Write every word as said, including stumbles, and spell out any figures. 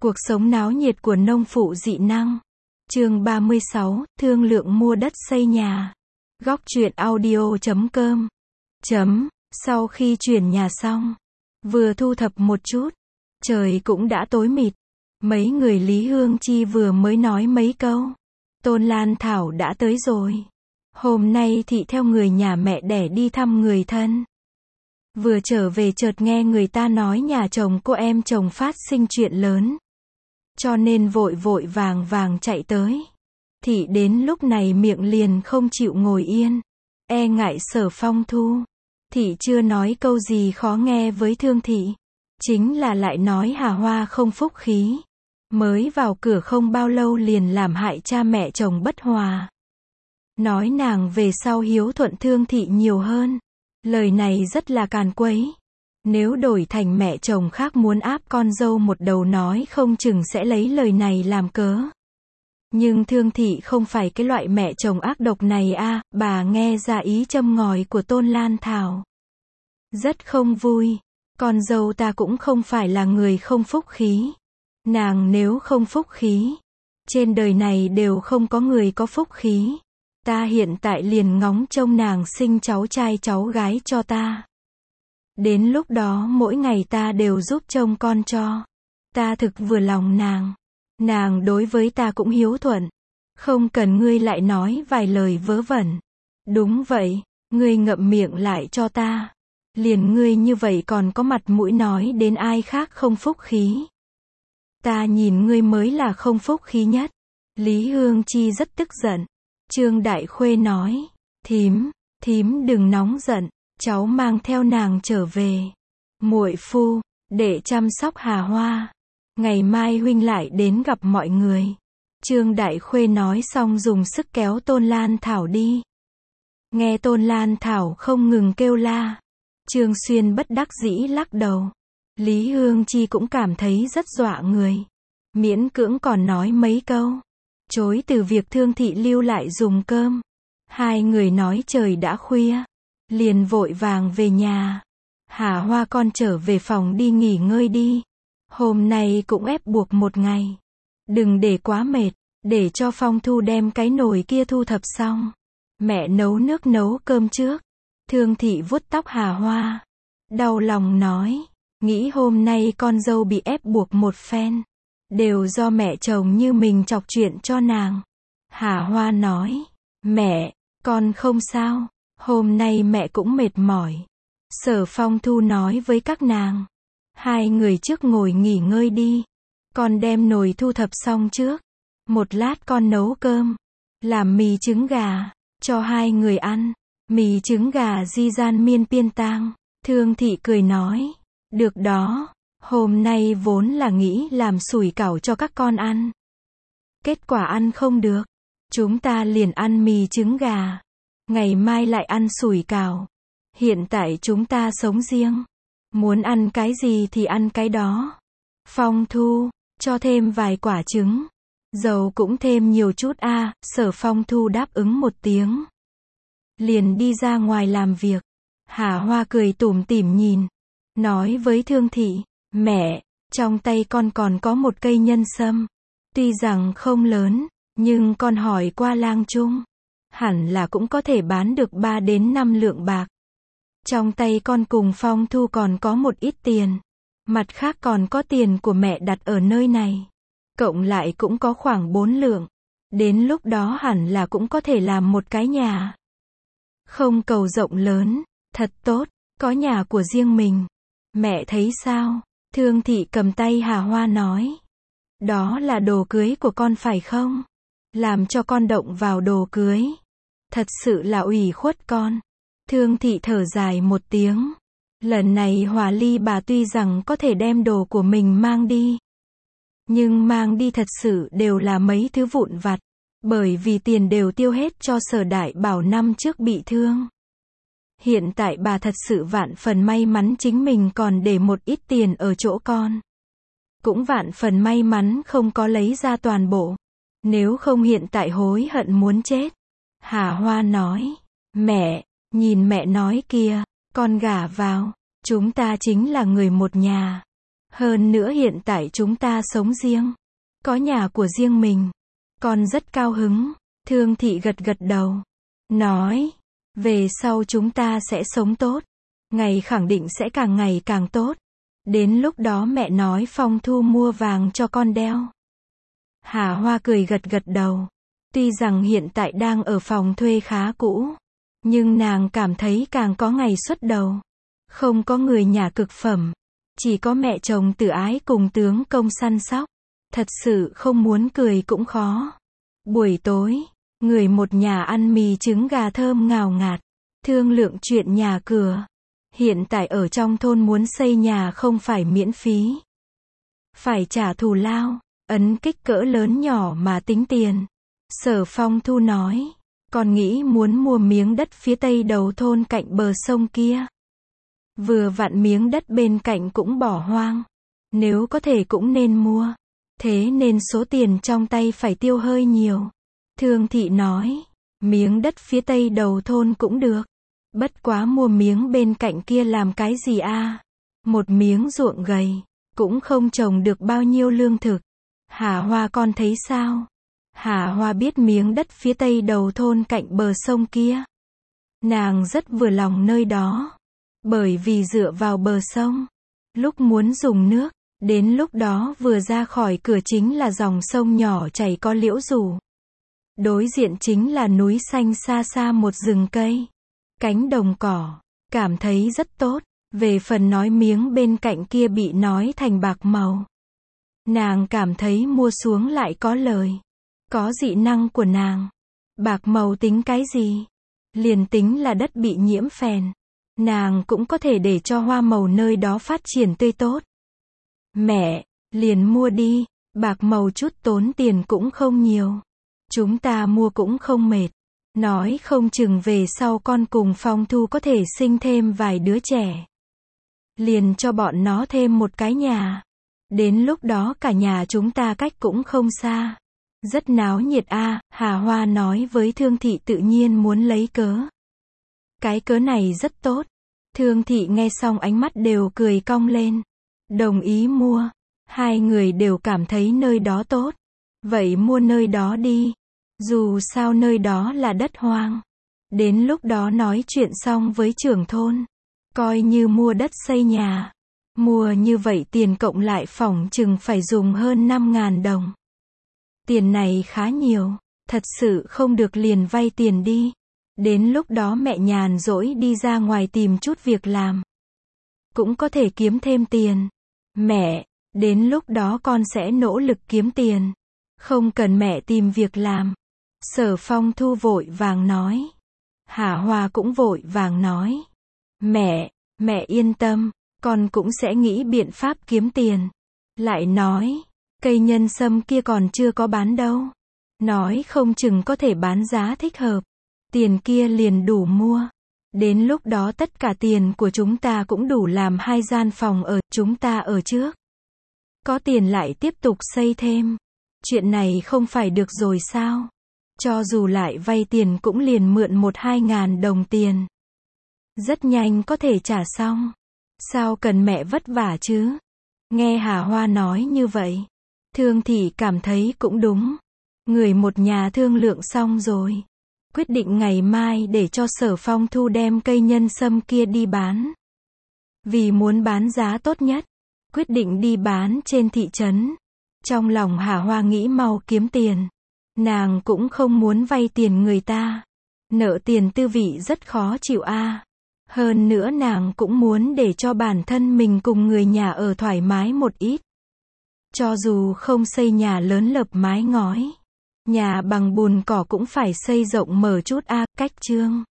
Cuộc sống náo nhiệt của nông phụ dị năng. Chương ba mươi sáu, thương lượng mua đất xây nhà. Góc truyện audio chấm com. Chấm, sau khi chuyển nhà xong, vừa thu thập một chút, trời cũng đã tối mịt. Mấy người Lý Hương Chi vừa mới nói mấy câu. Tôn Lan Thảo đã tới rồi. Hôm nay thị theo người nhà mẹ đẻ đi thăm người thân. Vừa trở về chợt nghe người ta nói nhà chồng cô em chồng phát sinh chuyện lớn. Cho nên vội vội vàng vàng chạy tới. Thị đến lúc này miệng liền không chịu ngồi yên. E ngại Sở Phong Thu. Thị chưa nói câu gì khó nghe với Thương Thị. Chính là lại nói Hà Hoa không phúc khí. Mới vào cửa không bao lâu liền làm hại cha mẹ chồng bất hòa. Nói nàng về sau hiếu thuận Thương Thị nhiều hơn. Lời này rất là càn quấy. Nếu đổi thành mẹ chồng khác muốn áp con dâu một đầu nói không chừng sẽ lấy lời này làm cớ. Nhưng Thương Thị không phải cái loại mẹ chồng ác độc này a, à, bà nghe ra ý châm ngòi của Tôn Lan Thảo. Rất không vui. Con dâu ta cũng không phải là người không phúc khí. Nàng nếu không phúc khí, trên đời này đều không có người có phúc khí. Ta hiện tại liền ngóng trông nàng sinh cháu trai cháu gái cho ta. Đến lúc đó mỗi ngày ta đều giúp trông con cho. Ta thực vừa lòng nàng. Nàng đối với ta cũng hiếu thuận. Không cần ngươi lại nói vài lời vớ vẩn. Đúng vậy, ngươi ngậm miệng lại cho ta. Liền ngươi như vậy còn có mặt mũi nói đến ai khác không phúc khí. Ta nhìn ngươi mới là không phúc khí nhất. Lý Hương Chi rất tức giận. Trương Đại Khuê nói, thím, thím đừng nóng giận, cháu mang theo nàng trở về. Muội phu, để chăm sóc Hà Hoa. Ngày mai huynh lại đến gặp mọi người. Trương Đại Khuê nói xong dùng sức kéo Tôn Lan Thảo đi. Nghe Tôn Lan Thảo không ngừng kêu la. Trương Xuyên bất đắc dĩ lắc đầu. Lý Hương Chi cũng cảm thấy rất dọa người. Miễn cưỡng còn nói mấy câu. Chối từ việc Thương Thị lưu lại dùng cơm. Hai người nói trời đã khuya. Liền vội vàng về nhà. Hà Hoa con trở về phòng đi nghỉ ngơi đi. Hôm nay cũng ép buộc một ngày. Đừng để quá mệt. Để cho Phong Thu đem cái nồi kia thu thập xong. Mẹ nấu nước nấu cơm trước. Thương Thị vuốt tóc Hà Hoa. Đau lòng nói. Nghĩ hôm nay con dâu bị ép buộc một phen. Đều do mẹ chồng như mình chọc chuyện cho nàng. Hà Hoa nói. Mẹ, con không sao. Hôm nay mẹ cũng mệt mỏi. Sở Phong Thu nói với các nàng. Hai người trước ngồi nghỉ ngơi đi. Con đem nồi thu thập xong trước. Một lát con nấu cơm. Làm mì trứng gà. Cho hai người ăn. Mì trứng gà di gian miên piên tang. Thương Thị cười nói. Được đó. Hôm nay vốn là nghĩ làm sủi cảo cho các con ăn. Kết quả ăn không được. Chúng ta liền ăn mì trứng gà. Ngày mai lại ăn sủi cảo. Hiện tại chúng ta sống riêng. Muốn ăn cái gì thì ăn cái đó. Phong Thu, cho thêm vài quả trứng. Dầu cũng thêm nhiều chút a. À, Sở Phong Thu đáp ứng một tiếng. Liền đi ra ngoài làm việc. Hà Hoa cười tủm tỉm nhìn. Nói với Thương Thị. Mẹ, trong tay con còn có một cây nhân sâm. Tuy rằng không lớn, nhưng con hỏi qua lang trung. Hẳn là cũng có thể bán được ba đến năm lượng bạc. Trong tay con cùng Phong Thu còn có một ít tiền. Mặt khác còn có tiền của mẹ đặt ở nơi này. Cộng lại cũng có khoảng bốn lượng. Đến lúc đó hẳn là cũng có thể làm một cái nhà. Không cầu rộng lớn, thật tốt, có nhà của riêng mình. Mẹ thấy sao? Thương Thị cầm tay Hà Hoa nói. Đó là đồ cưới của con phải không? Làm cho con động vào đồ cưới. Thật sự là ủy khuất con. Thương Thị thở dài một tiếng. Lần này Hòa Ly bà tuy rằng có thể đem đồ của mình mang đi. Nhưng mang đi thật sự đều là mấy thứ vụn vặt. Bởi vì tiền đều tiêu hết cho Sở Đại Bảo năm trước bị thương. Hiện tại bà thật sự vạn phần may mắn chính mình còn để một ít tiền ở chỗ con. Cũng vạn phần may mắn không có lấy ra toàn bộ. Nếu không hiện tại hối hận muốn chết. Hà Hoa nói. Mẹ, nhìn mẹ nói kìa, con gả vào. Chúng ta chính là người một nhà. Hơn nữa hiện tại chúng ta sống riêng. Có nhà của riêng mình. Con rất cao hứng. Thương Thị gật gật đầu. Nói. Về sau chúng ta sẽ sống tốt. Ngày khẳng định sẽ càng ngày càng tốt. Đến lúc đó mẹ nói Phong Thu mua vàng cho con đeo. Hà Hoa cười gật gật đầu. Tuy rằng hiện tại đang ở phòng thuê khá cũ. Nhưng nàng cảm thấy càng có ngày xuất đầu. Không có người nhà cực phẩm. Chỉ có mẹ chồng Tử Ái cùng tướng công săn sóc. Thật sự không muốn cười cũng khó. Buổi tối, người một nhà ăn mì trứng gà thơm ngào ngạt. Thương lượng chuyện nhà cửa. Hiện tại ở trong thôn muốn xây nhà không phải miễn phí. Phải trả thù lao, ấn kích cỡ lớn nhỏ mà tính tiền. Sở Phong Thu nói, con nghĩ muốn mua miếng đất phía tây đầu thôn cạnh bờ sông kia. Vừa vặn miếng đất bên cạnh cũng bỏ hoang. Nếu có thể cũng nên mua. Thế nên số tiền trong tay phải tiêu hơi nhiều. Thương Thị nói, miếng đất phía tây đầu thôn cũng được. Bất quá mua miếng bên cạnh kia làm cái gì a? Một miếng ruộng gầy, cũng không trồng được bao nhiêu lương thực. Hà Hoa con thấy sao? Hà Hoa biết miếng đất phía tây đầu thôn cạnh bờ sông kia. Nàng rất vừa lòng nơi đó. Bởi vì dựa vào bờ sông. Lúc muốn dùng nước, đến lúc đó vừa ra khỏi cửa chính là dòng sông nhỏ chảy có liễu rủ. Đối diện chính là núi xanh xa xa một rừng cây. Cánh đồng cỏ, cảm thấy rất tốt. Về phần nói miếng bên cạnh kia bị nói thành bạc màu. Nàng cảm thấy mua xuống lại có lời. Có dị năng của nàng. Bạc màu tính cái gì? Liền tính là đất bị nhiễm phèn. Nàng cũng có thể để cho hoa màu nơi đó phát triển tươi tốt. Mẹ, liền mua đi. Bạc màu chút tốn tiền cũng không nhiều. Chúng ta mua cũng không mệt. Nói không chừng về sau con cùng Phong Thu có thể sinh thêm vài đứa trẻ. Liền cho bọn nó thêm một cái nhà. Đến lúc đó cả nhà chúng ta cách cũng không xa. Rất náo nhiệt a. Hà Hoa nói với Thương Thị tự nhiên muốn lấy cớ. Cái cớ này rất tốt. Thương Thị nghe xong ánh mắt đều cười cong lên. Đồng ý mua. Hai người đều cảm thấy nơi đó tốt. Vậy mua nơi đó đi. Dù sao nơi đó là đất hoang. Đến lúc đó nói chuyện xong với trưởng thôn. Coi như mua đất xây nhà. Mua như vậy tiền cộng lại phỏng chừng phải dùng hơn năm ngàn đồng. Tiền này khá nhiều. Thật sự không được liền vay tiền đi. Đến lúc đó mẹ nhàn rỗi đi ra ngoài tìm chút việc làm. Cũng có thể kiếm thêm tiền. Mẹ, đến lúc đó con sẽ nỗ lực kiếm tiền. Không cần mẹ tìm việc làm. Sở Phong Thu vội vàng nói. Hà Hoa cũng vội vàng nói. Mẹ, mẹ yên tâm, con cũng sẽ nghĩ biện pháp kiếm tiền. Lại nói, cây nhân sâm kia còn chưa có bán đâu. Nói không chừng có thể bán giá thích hợp. Tiền kia liền đủ mua. Đến lúc đó tất cả tiền của chúng ta cũng đủ làm hai gian phòng ở, chúng ta ở trước. Có tiền lại tiếp tục xây thêm. Chuyện này không phải được rồi sao? Cho dù lại vay tiền cũng liền mượn một hai ngàn đồng tiền. Rất nhanh có thể trả xong. Sao cần mẹ vất vả chứ? Nghe Hà Hoa nói như vậy. Thương Thị cảm thấy cũng đúng. Người một nhà thương lượng xong rồi. Quyết định ngày mai để cho Sở Phong Thu đem cây nhân sâm kia đi bán. Vì muốn bán giá tốt nhất. Quyết định đi bán trên thị trấn. Trong lòng Hà Hoa nghĩ mau kiếm tiền. Nàng cũng không muốn vay tiền người ta. Nợ tiền tư vị rất khó chịu a. Hơn nữa nàng cũng muốn để cho bản thân mình cùng người nhà ở thoải mái một ít. Cho dù không xây nhà lớn lợp mái ngói. Nhà bằng bùn cỏ cũng phải xây rộng mở chút a. Cách chương